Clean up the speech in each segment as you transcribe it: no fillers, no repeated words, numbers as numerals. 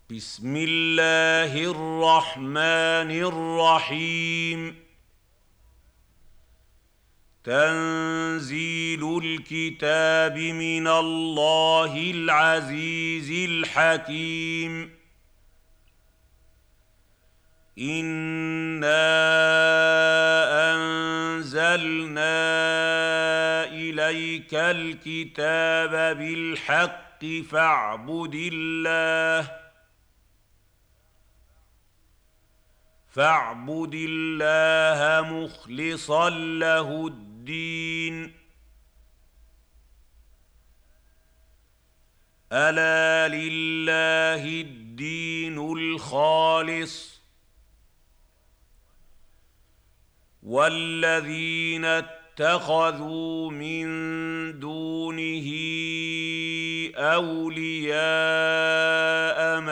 بسم الله الرحمن الرحيم. تنزيل الكتاب من الله العزيز الحكيم. إنا أنزلنا إليك الكتاب بالحق فاعبد الله مخلصا له الدين. ألا لله الدين الخالص، والذين اتخذوا من دونه أولياء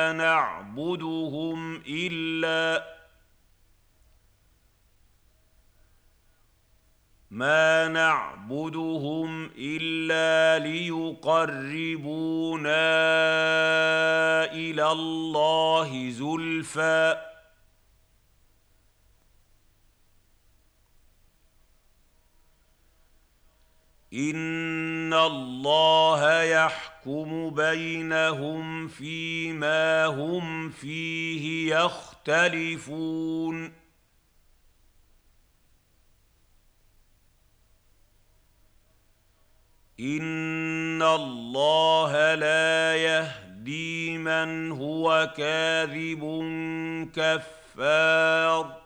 ما نعبدهم إلا ليقربونا إلى الله زلفى إن الله يحكم بينهم فيما هم فيه يختلفون. إن الله لا يهدي من هو كاذب كفار.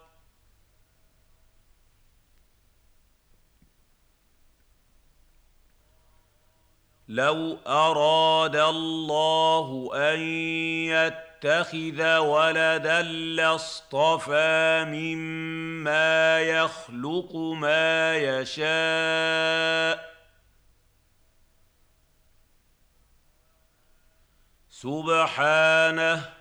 لو أراد الله أن يتخذ ولدا لاصطفى مما يخلق ما يشاء سبحانه،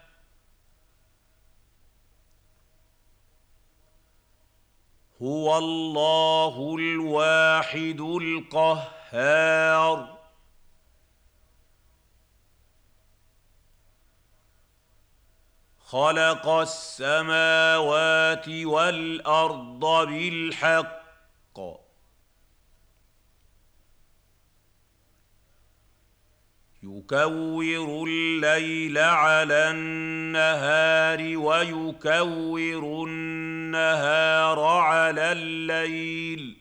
هو الله الواحد القهار. خلق السماوات والأرض بالحق، يكور الليل على النهار ويكور النهار على الليل،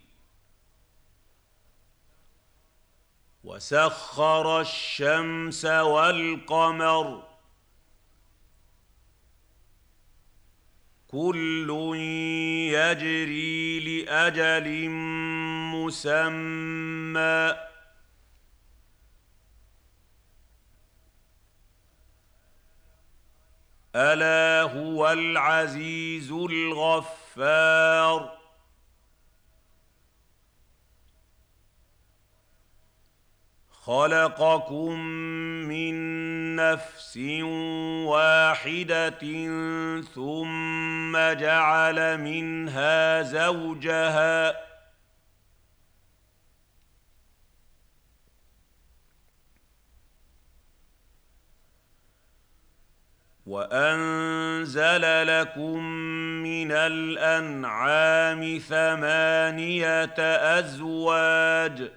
وسخر الشمس والقمر كل يجري لأجل مسمى، ألا هو العزيز الغفار. خلقكم من نفس واحدة ثم جعل منها زوجها وأنزل لكم من الأنعام ثمانية أزواج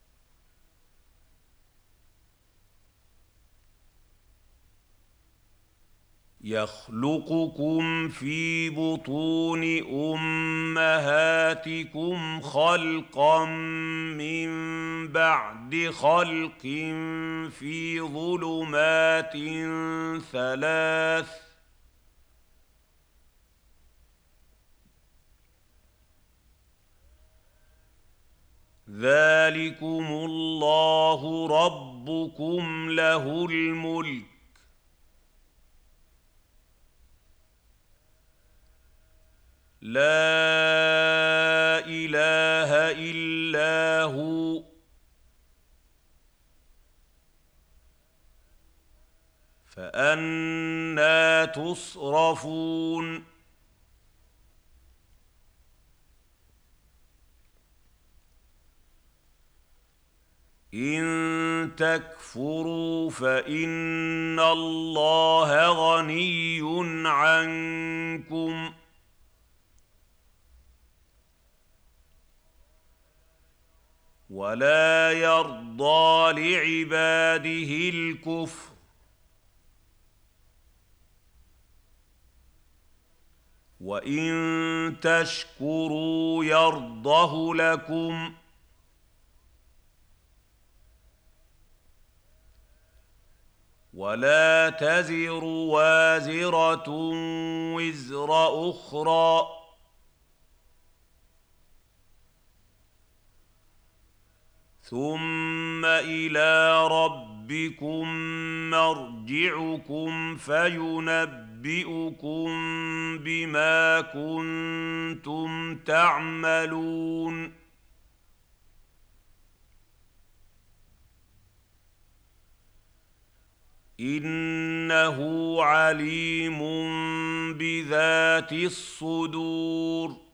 يخلقكم في بطون أمهاتكم خلقا من بعد خلق في ظلمات ثلاث، ذلكم الله ربكم له الملك، لا إله إلا هو، فأنى تصرفون. إن تكفروا فإن الله غني عنكم ولا يرضى لعباده الكفر وإن تشكروا يرضه لكم ولا تزر وازرة وزر أخرى ثم إلى ربكم مرجعكم فينبئكم بما كنتم تعملون إنه عليم بذات الصدور